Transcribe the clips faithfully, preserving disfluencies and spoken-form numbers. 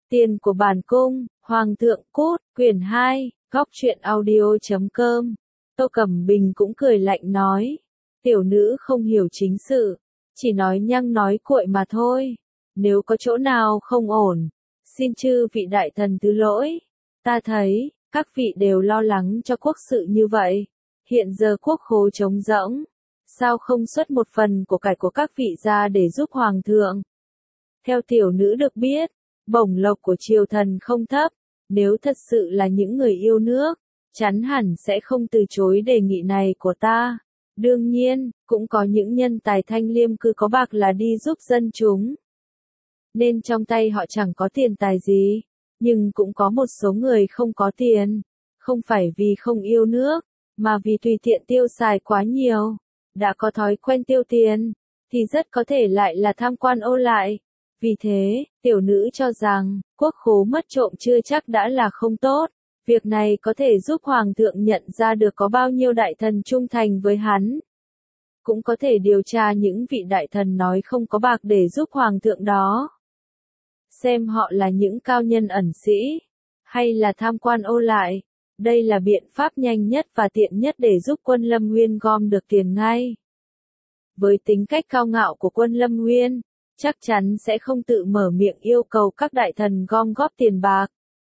Tiền của bản cung, Hoàng thượng cút, quyển hai, góc truyện audio.com. Tô Cẩm Bình cũng cười lạnh nói. Tiểu nữ không hiểu chính sự, chỉ nói nhăng nói cuội mà thôi. Nếu có chỗ nào không ổn, xin chư vị đại thần thứ lỗi. Ta thấy, các vị đều lo lắng cho quốc sự như vậy. Hiện giờ quốc khố trống rỗng, sao không xuất một phần của cải của các vị ra để giúp Hoàng thượng? Theo tiểu nữ được biết, bổng lộc của triều thần không thấp, nếu thật sự là những người yêu nước, chắn hẳn sẽ không từ chối đề nghị này của ta. Đương nhiên, cũng có những nhân tài thanh liêm cứ có bạc là đi giúp dân chúng. Nên trong tay họ chẳng có tiền tài gì, nhưng cũng có một số người không có tiền, không phải vì không yêu nước, mà vì tùy tiện tiêu xài quá nhiều, đã có thói quen tiêu tiền, thì rất có thể lại là tham quan ô lại. Vì thế, tiểu nữ cho rằng, quốc khố mất trộm chưa chắc đã là không tốt. Việc này có thể giúp Hoàng thượng nhận ra được có bao nhiêu đại thần trung thành với hắn. Cũng có thể điều tra những vị đại thần nói không có bạc để giúp Hoàng thượng đó. Xem họ là những cao nhân ẩn sĩ, hay là tham quan ô lại. Đây là biện pháp nhanh nhất và tiện nhất để giúp Quân Lâm Nguyên gom được tiền ngay. Với tính cách cao ngạo của Quân Lâm Nguyên, chắc chắn sẽ không tự mở miệng yêu cầu các đại thần gom góp tiền bạc.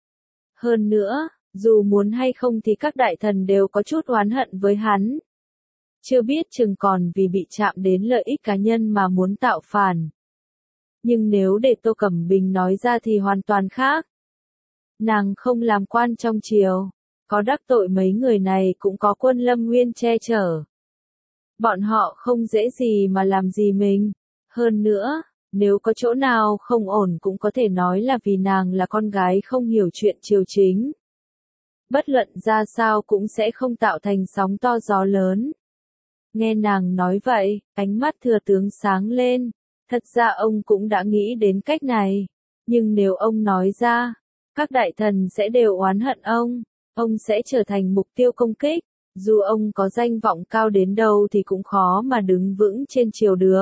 Hơn nữa, dù muốn hay không thì các đại thần đều có chút oán hận với hắn. Chưa biết chừng còn vì bị chạm đến lợi ích cá nhân mà muốn tạo phản. Nhưng nếu để Tô Cẩm Bình nói ra thì hoàn toàn khác. Nàng không làm quan trong triều, có đắc tội mấy người này cũng có Quân Lâm Nguyên che chở. Bọn họ không dễ gì mà làm gì mình. Hơn nữa, nếu có chỗ nào không ổn cũng có thể nói là vì nàng là con gái không hiểu chuyện triều chính. Bất luận ra sao cũng sẽ không tạo thành sóng to gió lớn. Nghe nàng nói vậy, ánh mắt thừa tướng sáng lên. Thật ra ông cũng đã nghĩ đến cách này. Nhưng nếu ông nói ra, các đại thần sẽ đều oán hận ông. Ông sẽ trở thành mục tiêu công kích. Dù ông có danh vọng cao đến đâu thì cũng khó mà đứng vững trên triều được.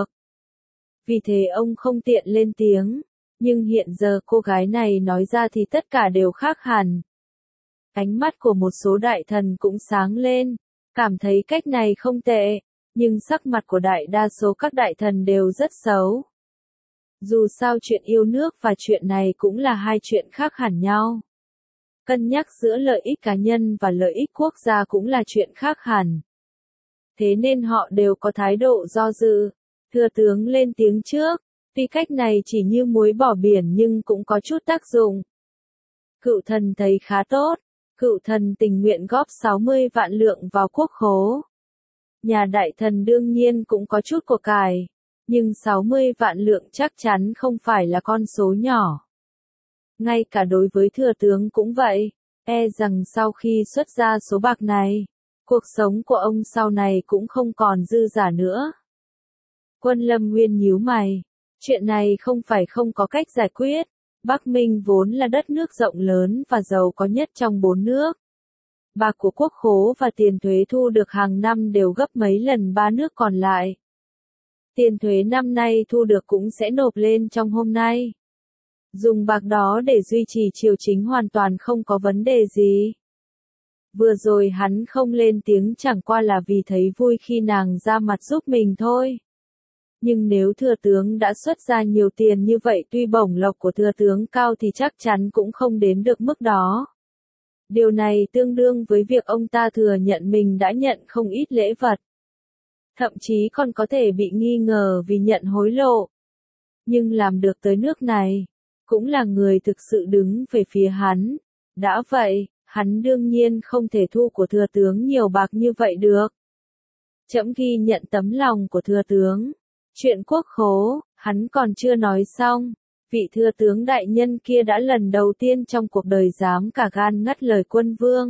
Vì thế ông không tiện lên tiếng. Nhưng hiện giờ cô gái này nói ra thì tất cả đều khác hẳn. Ánh mắt của một số đại thần cũng sáng lên, cảm thấy cách này không tệ, nhưng sắc mặt của đại đa số các đại thần đều rất xấu. Dù sao chuyện yêu nước và chuyện này cũng là hai chuyện khác hẳn nhau. Cân nhắc giữa lợi ích cá nhân và lợi ích quốc gia cũng là chuyện khác hẳn. Thế nên họ đều có thái độ do dự. Thừa tướng lên tiếng trước, tuy cách này chỉ như muối bỏ biển nhưng cũng có chút tác dụng. Cựu thần thấy khá tốt. Cựu thần tình nguyện góp sáu mươi vạn lượng vào quốc khố. Nhà đại thần đương nhiên cũng có chút của cải, nhưng sáu mươi vạn lượng chắc chắn không phải là con số nhỏ. Ngay cả đối với thừa tướng cũng vậy, e rằng sau khi xuất ra số bạc này, cuộc sống của ông sau này cũng không còn dư giả nữa. Quân Lâm Nguyên nhíu mày, chuyện này không phải không có cách giải quyết. Bắc Minh vốn là đất nước rộng lớn và giàu có nhất trong bốn nước. Bạc của quốc khố và tiền thuế thu được hàng năm đều gấp mấy lần ba nước còn lại. Tiền thuế năm nay thu được cũng sẽ nộp lên trong hôm nay. Dùng bạc đó để duy trì triều chính hoàn toàn không có vấn đề gì. Vừa rồi hắn không lên tiếng chẳng qua là vì thấy vui khi nàng ra mặt giúp mình thôi. Nhưng nếu thừa tướng đã xuất ra nhiều tiền như vậy tuy bổng lộc của thừa tướng cao thì chắc chắn cũng không đến được mức đó. Điều này tương đương với việc ông ta thừa nhận mình đã nhận không ít lễ vật. Thậm chí còn có thể bị nghi ngờ vì nhận hối lộ. Nhưng làm được tới nước này, cũng là người thực sự đứng về phía hắn. Đã vậy, hắn đương nhiên không thể thu của thừa tướng nhiều bạc như vậy được. Trẫm ghi nhận tấm lòng của thừa tướng. Chuyện quốc khố, hắn còn chưa nói xong, vị thừa tướng đại nhân kia đã lần đầu tiên trong cuộc đời dám cả gan ngắt lời quân vương.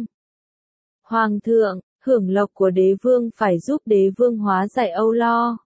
Hoàng thượng, hưởng lộc của đế vương phải giúp đế vương hóa giải âu lo.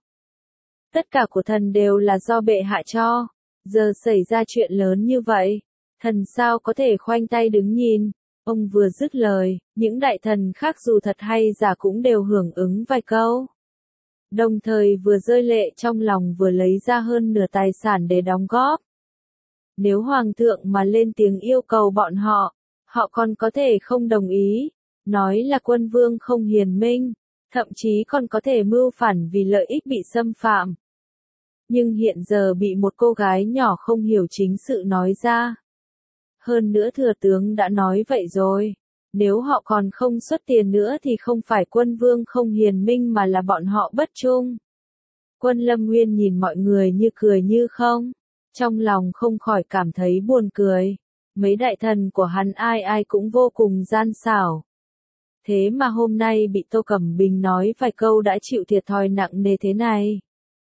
Tất cả của thần đều là do bệ hạ cho, giờ xảy ra chuyện lớn như vậy, thần sao có thể khoanh tay đứng nhìn. Ông vừa dứt lời, những đại thần khác dù thật hay giả cũng đều hưởng ứng vài câu. Đồng thời vừa rơi lệ trong lòng vừa lấy ra hơn nửa tài sản để đóng góp. Nếu hoàng thượng mà lên tiếng yêu cầu bọn họ, họ còn có thể không đồng ý, nói là quân vương không hiền minh, thậm chí còn có thể mưu phản vì lợi ích bị xâm phạm. Nhưng hiện giờ bị một cô gái nhỏ không hiểu chính sự nói ra. Hơn nữa thừa tướng đã nói vậy rồi, nếu họ còn không xuất tiền nữa thì không phải quân vương không hiền minh mà là bọn họ bất trung. Quân Lâm Nguyên nhìn mọi người như cười như không, trong lòng không khỏi cảm thấy buồn cười. Mấy đại thần của hắn ai ai cũng vô cùng gian xảo. Thế mà hôm nay bị Tô Cẩm Bình nói vài câu đã chịu thiệt thòi nặng nề thế này.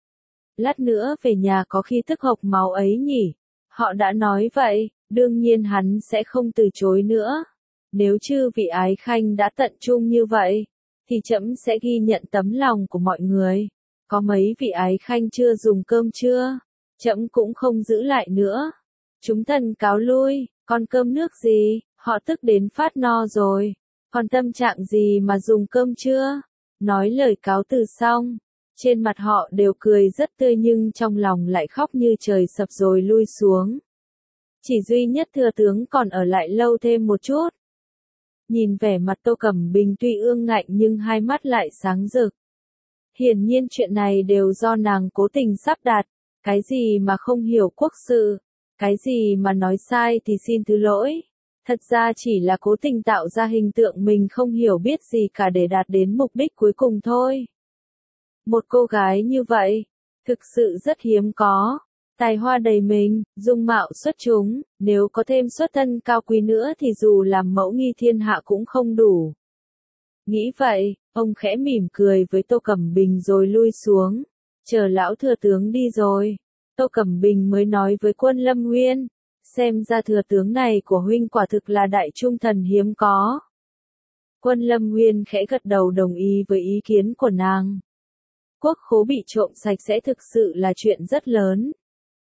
Lát nữa về nhà có khi tức hộc máu ấy nhỉ. Họ đã nói vậy, đương nhiên hắn sẽ không từ chối nữa. Nếu chư vị ái khanh đã tận trung như vậy, thì trẫm sẽ ghi nhận tấm lòng của mọi người. Có mấy vị ái khanh chưa dùng cơm chưa? Trẫm cũng không giữ lại nữa. Chúng thần cáo lui, còn cơm nước gì, họ tức đến phát no rồi. Còn tâm trạng gì mà dùng cơm chưa? Nói lời cáo từ xong, trên mặt họ đều cười rất tươi nhưng trong lòng lại khóc như trời sập rồi lui xuống. Chỉ duy nhất thừa tướng còn ở lại lâu thêm một chút. Nhìn vẻ mặt Tô Cẩm Bình tuy ương ngạnh nhưng hai mắt lại sáng rực. Hiển nhiên chuyện này đều do nàng cố tình sắp đặt, cái gì mà không hiểu quốc sự, cái gì mà nói sai thì xin thứ lỗi. Thật ra chỉ là cố tình tạo ra hình tượng mình không hiểu biết gì cả để đạt đến mục đích cuối cùng thôi. Một cô gái như vậy, thực sự rất hiếm có. Tài hoa đầy mình, dung mạo xuất chúng, nếu có thêm xuất thân cao quý nữa thì dù làm mẫu nghi thiên hạ cũng không đủ. Nghĩ vậy, ông khẽ mỉm cười với Tô Cẩm Bình rồi lui xuống. Chờ lão thừa tướng đi rồi, Tô Cẩm Bình mới nói với Quân Lâm Nguyên, xem ra thừa tướng này của huynh quả thực là đại trung thần hiếm có. Quân Lâm Nguyên khẽ gật đầu đồng ý với ý kiến của nàng. Quốc khố bị trộm sạch sẽ thực sự là chuyện rất lớn.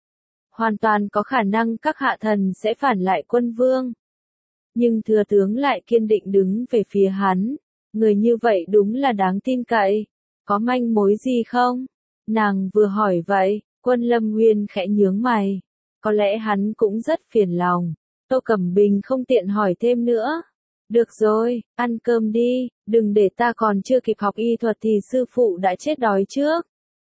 Hoàn toàn có khả năng các hạ thần sẽ phản lại quân vương. Nhưng thừa tướng lại kiên định đứng về phía hắn. Người như vậy đúng là đáng tin cậy. Có manh mối gì không? Nàng vừa hỏi vậy, Quân Lâm Nguyên khẽ nhướng mày. Có lẽ hắn cũng rất phiền lòng. Tô Cẩm Bình không tiện hỏi thêm nữa. Được rồi, ăn cơm đi, đừng để ta còn chưa kịp học y thuật thì sư phụ đã chết đói trước.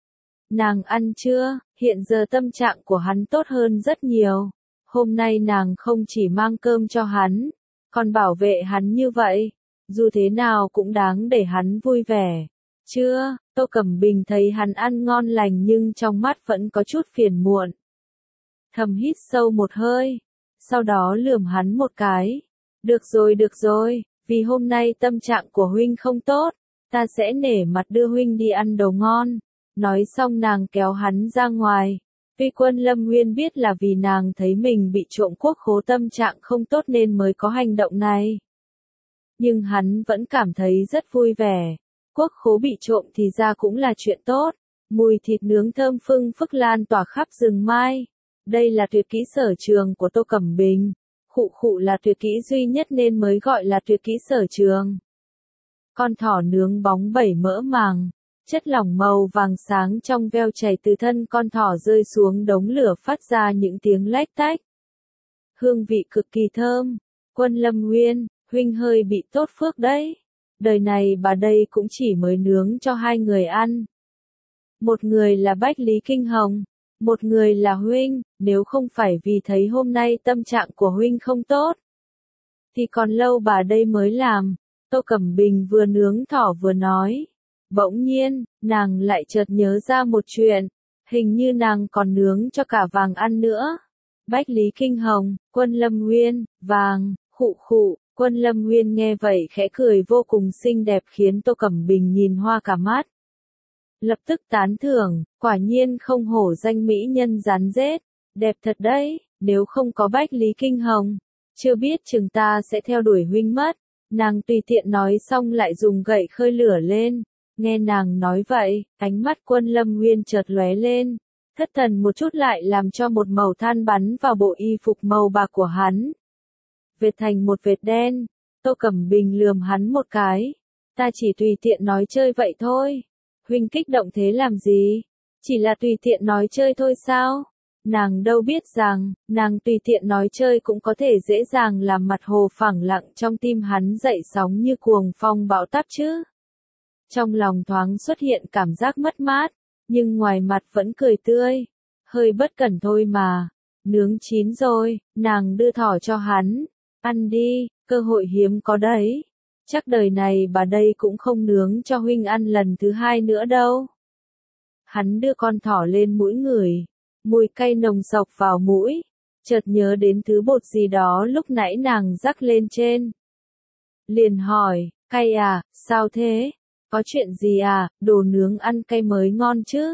Nàng ăn chưa? Hiện giờ tâm trạng của hắn tốt hơn rất nhiều. Hôm nay nàng không chỉ mang cơm cho hắn, còn bảo vệ hắn như vậy. Dù thế nào cũng đáng để hắn vui vẻ. Chưa, Tô Cẩm Bình thấy hắn ăn ngon lành nhưng trong mắt vẫn có chút phiền muộn. Thầm hít sâu một hơi, sau đó lườm hắn một cái. Được rồi được rồi, vì hôm nay tâm trạng của huynh không tốt, ta sẽ nể mặt đưa huynh đi ăn đồ ngon. Nói xong nàng kéo hắn ra ngoài. Tuy Quân Lâm Nguyên biết là vì nàng thấy mình bị trộm quốc khố tâm trạng không tốt nên mới có hành động này. Nhưng hắn vẫn cảm thấy rất vui vẻ. Quốc khố bị trộm thì ra cũng là chuyện tốt. Mùi thịt nướng thơm phưng phức lan tỏa khắp rừng mai. Đây là tuyệt kỹ sở trường của Tô Cẩm Bình. Khụ khụ là tuyệt kỹ duy nhất nên mới gọi là tuyệt kỹ sở trường. Con thỏ nướng bóng bẩy mỡ màng. Chất lỏng màu vàng sáng trong veo chảy từ thân con thỏ rơi xuống đống lửa phát ra những tiếng lách tách. Hương vị cực kỳ thơm. Quân Lâm Nguyên, huynh hơi bị tốt phước đấy. Đời này bà đây cũng chỉ mới nướng cho hai người ăn. Một người là Bách Lý Kinh Hồng, một người là huynh, nếu không phải vì thấy hôm nay tâm trạng của huynh không tốt, thì còn lâu bà đây mới làm. Tô Cẩm Bình vừa nướng thỏ vừa nói. Bỗng nhiên, nàng lại chợt nhớ ra một chuyện, hình như nàng còn nướng cho cả Vàng ăn nữa. Bách Lý Kinh Hồng, Quân Lâm Nguyên, Vàng, khụ khụ, Quân Lâm Nguyên nghe vậy khẽ cười vô cùng xinh đẹp khiến Tô Cẩm Bình nhìn hoa cả mắt. Lập tức tán thưởng, quả nhiên không hổ danh mỹ nhân rắn rết, đẹp thật đấy, nếu không có Bách Lý Kinh Hồng, chưa biết chừng ta sẽ theo đuổi huynh mất. Nàng tùy tiện nói xong lại dùng gậy khơi lửa lên. Nghe nàng nói vậy, ánh mắt Quân Lâm Nguyên chợt lóe lên, thất thần một chút lại làm cho một màu than bắn vào bộ y phục màu bạc của hắn. Vệt thành một vệt đen, Tô Cẩm Bình lườm hắn một cái. Ta chỉ tùy tiện nói chơi vậy thôi. Huynh kích động thế làm gì? Chỉ là tùy tiện nói chơi thôi sao? Nàng đâu biết rằng, nàng tùy tiện nói chơi cũng có thể dễ dàng làm mặt hồ phẳng lặng trong tim hắn dậy sóng như cuồng phong bão táp chứ. Trong lòng thoáng xuất hiện cảm giác mất mát, nhưng ngoài mặt vẫn cười tươi. Hơi bất cẩn thôi mà. Nướng chín rồi, nàng đưa thỏ cho hắn. Ăn đi, cơ hội hiếm có đấy. Chắc đời này bà đây cũng không nướng cho huynh ăn lần thứ hai nữa đâu. Hắn đưa con thỏ lên mũi ngửi. Mùi cay nồng sộc vào mũi. Chợt nhớ đến thứ bột gì đó lúc nãy nàng rắc lên trên. Liền hỏi, cay à, sao thế? Có chuyện gì à, đồ nướng ăn cay mới ngon chứ?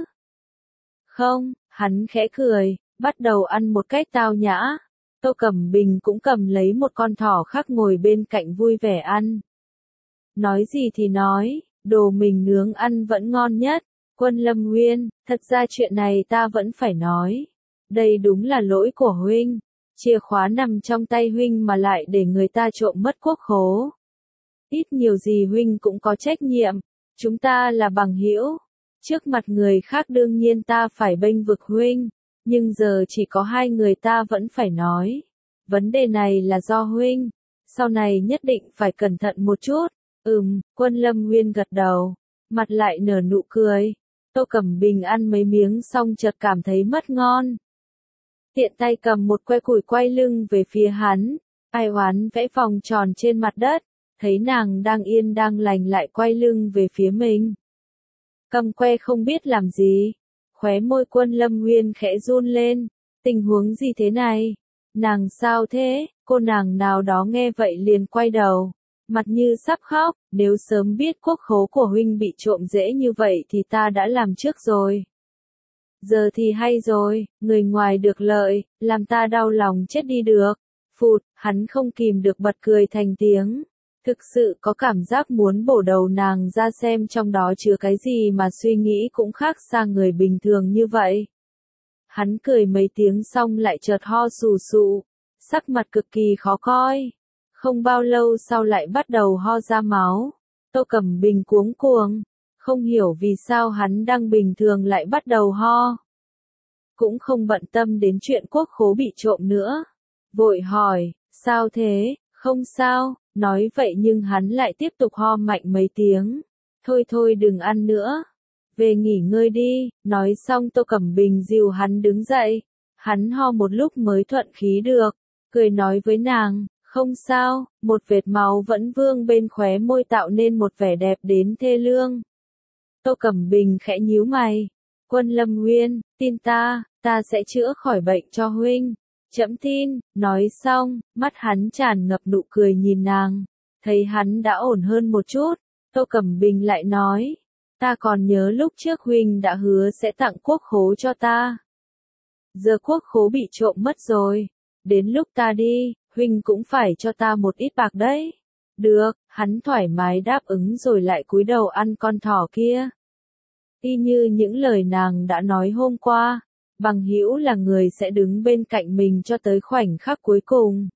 Không, hắn khẽ cười, bắt đầu ăn một cách tao nhã. Tô Cẩm Bình cũng cầm lấy một con thỏ khác ngồi bên cạnh vui vẻ ăn. Nói gì thì nói, đồ mình nướng ăn vẫn ngon nhất. Quân Lâm Nguyên, thật ra chuyện này ta vẫn phải nói. Đây đúng là lỗi của huynh. Chìa khóa nằm trong tay huynh mà lại để người ta trộm mất quốc khố. Ít nhiều gì huynh cũng có trách nhiệm. Chúng ta là bằng hữu. Trước mặt người khác đương nhiên ta phải bênh vực huynh. Nhưng giờ chỉ có hai người ta vẫn phải nói. Vấn đề này là do huynh. Sau này nhất định phải cẩn thận một chút. Ừm, Quân Lâm Nguyên gật đầu. Mặt lại nở nụ cười. Tô Cẩm Bình ăn mấy miếng xong chợt cảm thấy mất ngon. Tiện tay cầm một que củi quay lưng về phía hắn. Ai oán vẽ vòng tròn trên mặt đất. Thấy nàng đang yên đang lành lại quay lưng về phía mình. Cầm que không biết làm gì. Khóe môi Quân Lâm Nguyên khẽ run lên. Tình huống gì thế này? Nàng sao thế? Cô nàng nào đó nghe vậy liền quay đầu. Mặt như sắp khóc, nếu sớm biết quốc khố của huynh bị trộm dễ như vậy thì ta đã làm trước rồi. Giờ thì hay rồi, người ngoài được lợi, làm ta đau lòng chết đi được. Phụt, hắn không kìm được bật cười thành tiếng. Thực sự có cảm giác muốn bổ đầu nàng ra xem trong đó chứa cái gì mà suy nghĩ cũng khác xa người bình thường như vậy. Hắn cười mấy tiếng xong lại chợt ho sù sụ, sắc mặt cực kỳ khó coi. Không bao lâu sau lại bắt đầu ho ra máu. Tô Cẩm Bình cuống cuồng, không hiểu vì sao hắn đang bình thường lại bắt đầu ho. Cũng không bận tâm đến chuyện quốc khố bị trộm nữa. Vội hỏi, sao thế, không sao, nói vậy nhưng hắn lại tiếp tục ho mạnh mấy tiếng. Thôi thôi đừng ăn nữa, về nghỉ ngơi đi, nói xong Tô Cẩm Bình dìu hắn đứng dậy. Hắn ho một lúc mới thuận khí được, cười nói với nàng. Không sao, một vệt máu vẫn vương bên khóe môi tạo nên một vẻ đẹp đến thê lương. Tô Cẩm Bình khẽ nhíu mày. Quân Lâm Nguyên, tin ta, ta sẽ chữa khỏi bệnh cho huynh. Trẫm tin, nói xong, mắt hắn tràn ngập nụ cười nhìn nàng. Thấy hắn đã ổn hơn một chút, Tô Cẩm Bình lại nói. Ta còn nhớ lúc trước huynh đã hứa sẽ tặng quốc khố cho ta. Giờ quốc khố bị trộm mất rồi. Đến lúc ta đi, huynh cũng phải cho ta một ít bạc đấy. Được, hắn thoải mái đáp ứng rồi lại cúi đầu ăn con thỏ kia. Y như những lời nàng đã nói hôm qua, bằng hữu là người sẽ đứng bên cạnh mình cho tới khoảnh khắc cuối cùng.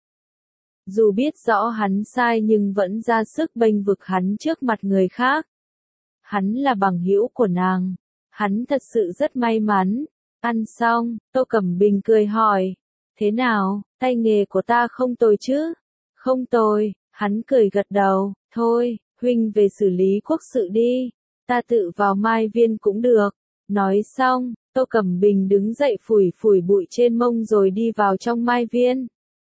Dù biết rõ hắn sai nhưng vẫn ra sức bênh vực hắn trước mặt người khác. Hắn là bằng hữu của nàng. Hắn thật sự rất may mắn. Ăn xong, Tô Cẩm Bình cười hỏi. Thế nào, tay nghề của ta không tồi chứ? Không tồi, hắn cười gật đầu. Thôi, huynh về xử lý quốc sự đi. Ta tự vào Mai Viên cũng được. Nói xong, Tô Cẩm Bình đứng dậy phủi phủi bụi trên mông rồi đi vào trong Mai Viên.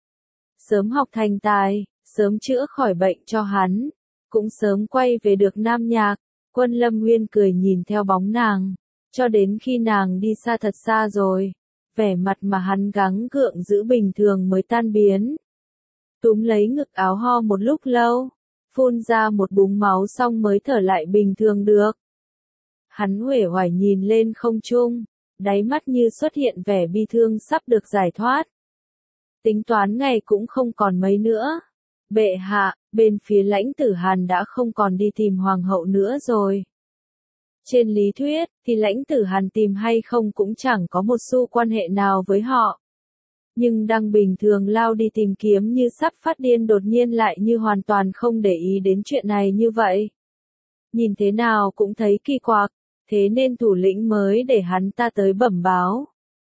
Sớm học thành tài, sớm chữa khỏi bệnh cho hắn, cũng sớm quay về được Nam Nhạc. Quân Lâm Nguyên cười nhìn theo bóng nàng, cho đến khi nàng đi xa thật xa rồi, vẻ mặt mà hắn gắng gượng giữ bình thường mới tan biến. Túm lấy ngực áo ho một lúc lâu, phun ra một búng máu xong mới thở lại bình thường được. Hắn uể oải nhìn lên không trung, đáy mắt như xuất hiện vẻ bi thương sắp được giải thoát. Tính toán ngày cũng không còn mấy nữa. Bệ hạ, bên phía Lãnh Tử Hàn đã không còn đi tìm hoàng hậu nữa rồi. Trên lý thuyết, thì Lãnh Tử Hàn tìm hay không cũng chẳng có một xu quan hệ nào với họ. Nhưng đang bình thường lao đi tìm kiếm như sắp phát điên đột nhiên lại như hoàn toàn không để ý đến chuyện này như vậy. Nhìn thế nào cũng thấy kỳ quặc, thế nên thủ lĩnh mới để hắn ta tới bẩm báo.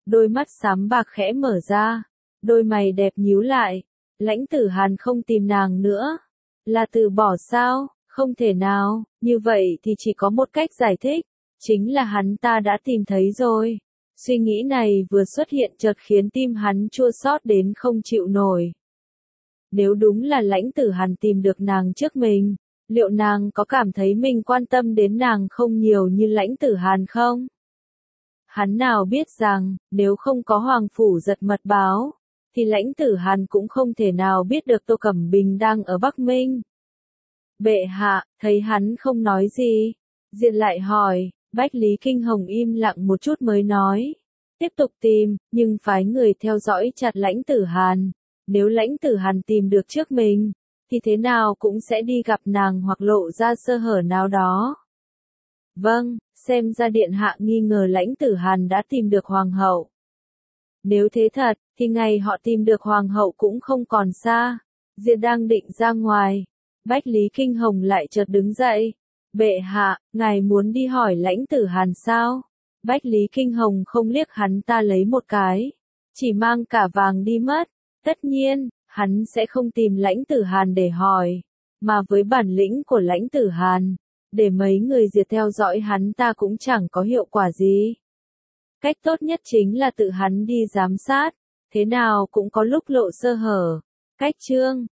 Đôi mắt xám bạc khẽ mở ra, đôi mày đẹp nhíu lại. Lãnh Tử Hàn không tìm nàng nữa. Là từ bỏ sao? Không thể nào, như vậy thì chỉ có một cách giải thích. Chính là hắn ta đã tìm thấy rồi. Suy nghĩ này vừa xuất hiện chợt khiến tim hắn chua xót đến không chịu nổi. Nếu đúng là Lãnh Tử Hàn tìm được nàng trước mình, liệu nàng có cảm thấy mình quan tâm đến nàng không nhiều như Lãnh Tử Hàn không? Hắn nào biết rằng, nếu không có Hoàng Phủ giật mật báo, thì Lãnh Tử Hàn cũng không thể nào biết được Tô Cẩm Bình đang ở Bắc Minh. Bệ hạ, thấy hắn không nói gì, Diệt lại hỏi. Bách Lý Kinh Hồng im lặng một chút mới nói. Tiếp tục tìm, nhưng phái người theo dõi chặt Lãnh Tử Hàn. Nếu Lãnh Tử Hàn tìm được trước mình, thì thế nào cũng sẽ đi gặp nàng hoặc lộ ra sơ hở nào đó. Vâng, xem ra điện hạ nghi ngờ Lãnh Tử Hàn đã tìm được hoàng hậu. Nếu thế thật, thì ngày họ tìm được hoàng hậu cũng không còn xa. Diệt đang định ra ngoài. Bách Lý Kinh Hồng lại chợt đứng dậy. Bệ hạ, ngài muốn đi hỏi Lãnh Tử Hàn sao? Bách Lý Kinh Hồng không liếc hắn ta lấy một cái. Chỉ mang cả vàng đi mất. Tất nhiên, hắn sẽ không tìm Lãnh Tử Hàn để hỏi. Mà với bản lĩnh của Lãnh Tử Hàn, để mấy người Diệt theo dõi hắn ta cũng chẳng có hiệu quả gì. Cách tốt nhất chính là tự hắn đi giám sát. Thế nào cũng có lúc lộ sơ hở. Cách chương